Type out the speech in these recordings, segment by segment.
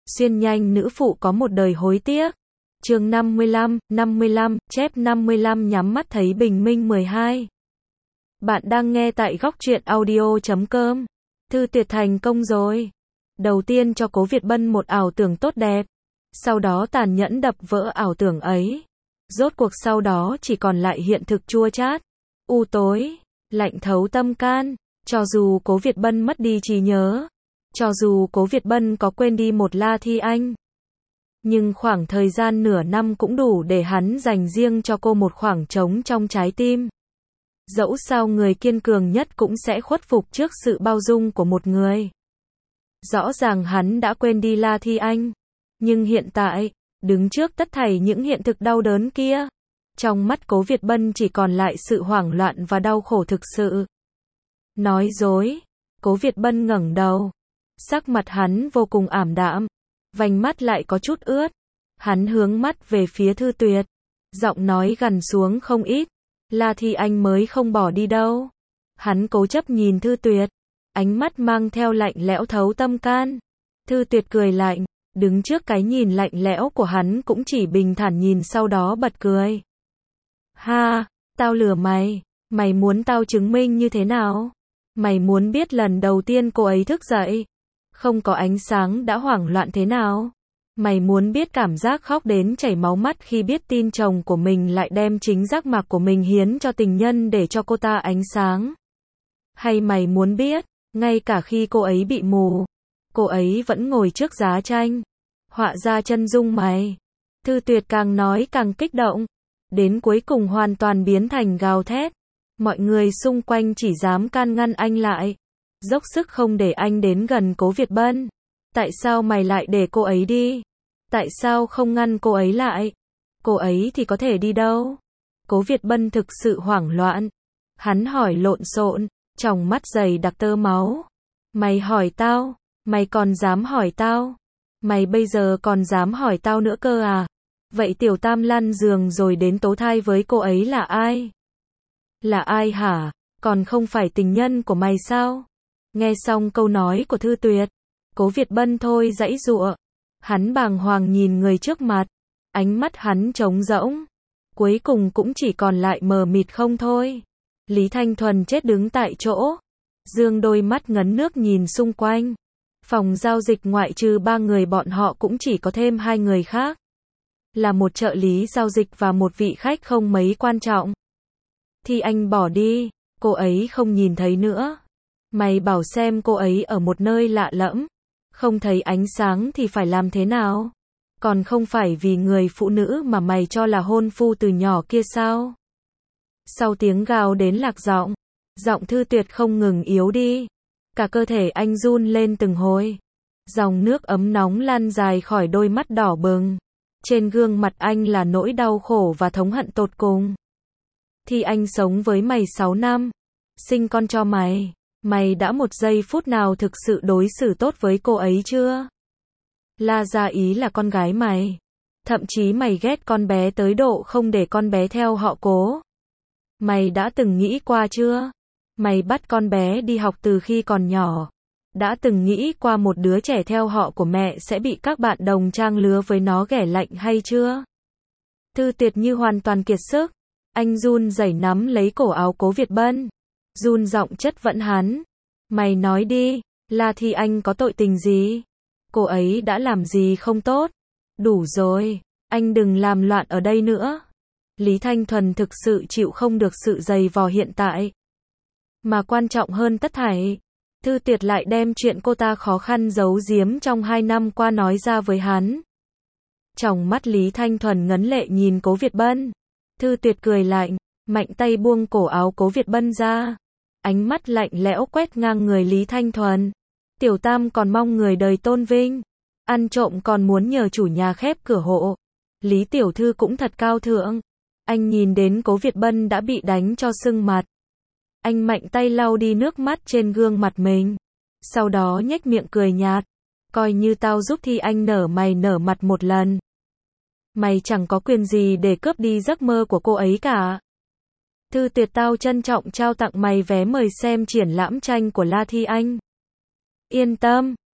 Xuyên nhanh nữ phụ có một đời hối tiếc. Chương 55, chép 55 nhắm mắt thấy bình minh 12. Bạn đang nghe tại góc truyện audio.com. Thư Tuyệt thành công rồi. Đầu tiên cho Cố Việt Bân một ảo tưởng tốt đẹp. Sau đó tàn nhẫn đập vỡ ảo tưởng ấy. Rốt cuộc sau đó chỉ còn lại hiện thực chua chát, u tối, lạnh thấu tâm can. Cho dù Cố Việt Bân mất đi trí nhớ, cho dù Cố Việt Bân có quên đi một La Thi Anh, nhưng khoảng thời gian nửa năm cũng đủ để hắn dành riêng cho cô một khoảng trống trong trái tim. Dẫu sao người kiên cường nhất cũng sẽ khuất phục trước sự bao dung của một người. Rõ ràng hắn đã quên đi La Thi Anh, nhưng hiện tại, đứng trước tất thảy những hiện thực đau đớn kia, trong mắt Cố Việt Bân chỉ còn lại sự hoảng loạn và đau khổ thực sự. Nói dối. Cố Việt Bân ngẩng đầu. Sắc mặt hắn vô cùng ảm đạm, vành mắt lại có chút ướt. Hắn hướng mắt về phía Thư Tuyệt, giọng nói gằn xuống không ít. La Thi Anh mới không bỏ đi đâu. Hắn cố chấp nhìn Thư Tuyệt, ánh mắt mang theo lạnh lẽo thấu tâm can. Thư Tuyệt cười lạnh, đứng trước cái nhìn lạnh lẽo của hắn cũng chỉ bình thản nhìn, sau đó bật cười. Ha, tao lừa mày, mày muốn tao chứng minh như thế nào? Mày muốn biết lần đầu tiên cô ấy thức dậy, không có ánh sáng đã hoảng loạn thế nào? Mày muốn biết cảm giác khóc đến chảy máu mắt khi biết tin chồng của mình lại đem chính giác mạc của mình hiến cho tình nhân để cho cô ta ánh sáng? Hay mày muốn biết, ngay cả khi cô ấy bị mù, cô ấy vẫn ngồi trước giá tranh, họa ra chân dung mày? Thư Tuyệt càng nói càng kích động, đến cuối cùng hoàn toàn biến thành gào thét. Mọi người xung quanh chỉ dám can ngăn anh lại, dốc sức không để anh đến gần Cố Việt Bân. Tại sao mày lại để cô ấy đi? Tại sao không ngăn cô ấy lại? Cô ấy thì có thể đi đâu? Cố Việt Bân thực sự hoảng loạn. Hắn hỏi lộn xộn, tròng mắt dày đặc tơ máu. Mày hỏi tao? Mày còn dám hỏi tao? Mày bây giờ còn dám hỏi tao nữa cơ à? Vậy Tiểu Tam lăn giường rồi đến tố thai với cô ấy là ai? Là ai hả? Còn không phải tình nhân của mày sao? Nghe xong câu nói của Thư Tuyệt, Cố Việt Bân thôi giãy giụa. Hắn bàng hoàng nhìn người trước mặt, ánh mắt hắn trống rỗng, cuối cùng cũng chỉ còn lại mờ mịt không thôi. Lý Thanh Thuần chết đứng tại chỗ, dương đôi mắt ngấn nước nhìn xung quanh. Phòng giao dịch ngoại trừ 3 người bọn họ cũng chỉ có thêm 2 người khác, là một trợ lý giao dịch và một vị khách không mấy quan trọng. Thì anh bỏ đi, cô ấy không nhìn thấy nữa. Mày bảo xem cô ấy ở một nơi lạ lẫm, không thấy ánh sáng thì phải làm thế nào? Còn không phải vì người phụ nữ mà mày cho là hôn phu từ nhỏ kia sao? Sau tiếng gào đến lạc giọng, giọng Thư Tuyệt không ngừng yếu đi. Cả cơ thể anh run lên từng hồi. Dòng nước ấm nóng lan dài khỏi đôi mắt đỏ bừng. Trên gương mặt anh là nỗi đau khổ và thống hận tột cùng. Thì anh sống với mày 6 năm, sinh con cho mày. Mày đã một giây phút nào thực sự đối xử tốt với cô ấy chưa? La Gia Ý là con gái mày. Thậm chí mày ghét con bé tới độ không để con bé theo họ Cố. Mày đã từng nghĩ qua chưa? Mày bắt con bé đi học từ khi còn nhỏ. Đã từng nghĩ qua một đứa trẻ theo họ của mẹ sẽ bị các bạn đồng trang lứa với nó ghẻ lạnh hay chưa? Thư Tuyệt như hoàn toàn kiệt sức. Anh run rẩy nắm lấy cổ áo Cố Việt Bân, run giọng chất vấn hắn. Mày nói đi, La Thi Anh có tội tình gì? Cô ấy đã làm gì không tốt? Đủ rồi, anh đừng làm loạn ở đây nữa. Lý Thanh Thuần thực sự chịu không được sự giày vò hiện tại. Mà quan trọng hơn tất thảy, Thư Tuyệt lại đem chuyện cô ta khó khăn giấu giếm trong 2 năm qua nói ra với hắn. Trong mắt Lý Thanh Thuần ngấn lệ nhìn Cố Việt Bân. Thư Tuyệt cười lạnh, mạnh tay buông cổ áo Cố Việt Bân ra. Ánh mắt lạnh lẽo quét ngang người Lý Thanh Thuần. Tiểu Tam còn mong người đời tôn vinh, ăn trộm còn muốn nhờ chủ nhà khép cửa hộ. Lý Tiểu Thư cũng thật cao thượng. Anh nhìn đến Cố Việt Bân đã bị đánh cho sưng mặt. Anh mạnh tay lau đi nước mắt trên gương mặt mình. Sau đó nhếch miệng cười nhạt. Coi như tao giúp Thi Anh nở mày nở mặt một lần. Mày chẳng có quyền gì để cướp đi giấc mơ của cô ấy cả. Thư Tuyệt tao trân trọng trao tặng mày vé mời xem triển lãm tranh của La Thi Anh. Yên tâm,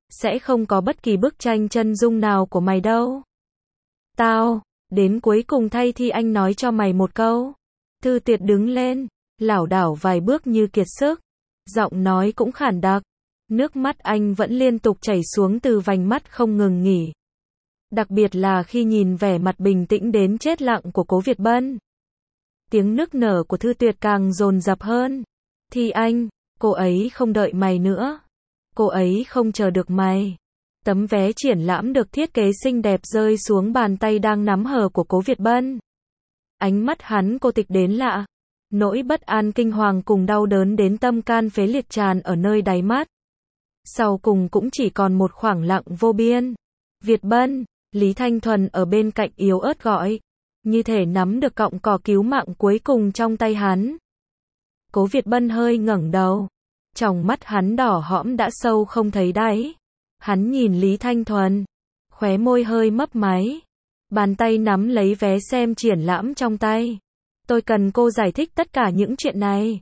sẽ không có bất kỳ bức tranh chân dung nào của mày đâu. Tao, đến cuối cùng thay thì anh nói cho mày một câu. Thư Tuyệt đứng lên, lảo đảo vài bước như kiệt sức. Giọng nói cũng khản đặc. Nước mắt anh vẫn liên tục chảy xuống từ vành mắt không ngừng nghỉ. Đặc biệt là khi nhìn vẻ mặt bình tĩnh đến chết lặng của Cố Việt Bân. Tiếng nức nở của Thư Tuyệt càng dồn dập hơn. Thì anh, cô ấy không đợi mày nữa. Cô ấy không chờ được mày. Tấm vé triển lãm được thiết kế xinh đẹp rơi xuống bàn tay đang nắm hờ của Cố Việt Bân. Ánh mắt hắn cô tịch đến lạ. Nỗi bất an kinh hoàng cùng đau đớn đến tâm can phế liệt tràn ở nơi đáy mắt. Sau cùng cũng chỉ còn một khoảng lặng vô biên. Việt Bân, Lý Thanh Thuần ở bên cạnh yếu ớt gọi. Như thể nắm được cọng cỏ cứu mạng cuối cùng trong tay hắn. Cố Việt Bân hơi ngẩng đầu. Tròng mắt hắn đỏ hõm đã sâu không thấy đáy. Hắn nhìn Lý Thanh Thuần. Khóe môi hơi mấp máy. Bàn tay nắm lấy vé xem triển lãm trong tay. Tôi cần cô giải thích tất cả những chuyện này.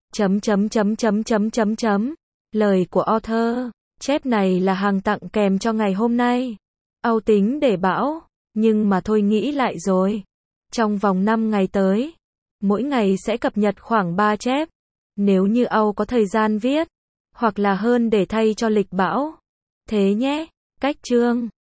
Lời của author. Chép này là hàng tặng kèm cho ngày hôm nay. Âu tính để bảo. Nhưng mà thôi nghĩ lại rồi. Trong vòng 5 ngày tới. Mỗi ngày sẽ cập nhật khoảng 3 chép. Nếu như Âu có thời gian viết. Hoặc là hơn để thay cho lịch bảo. Thế nhé. Cách chương.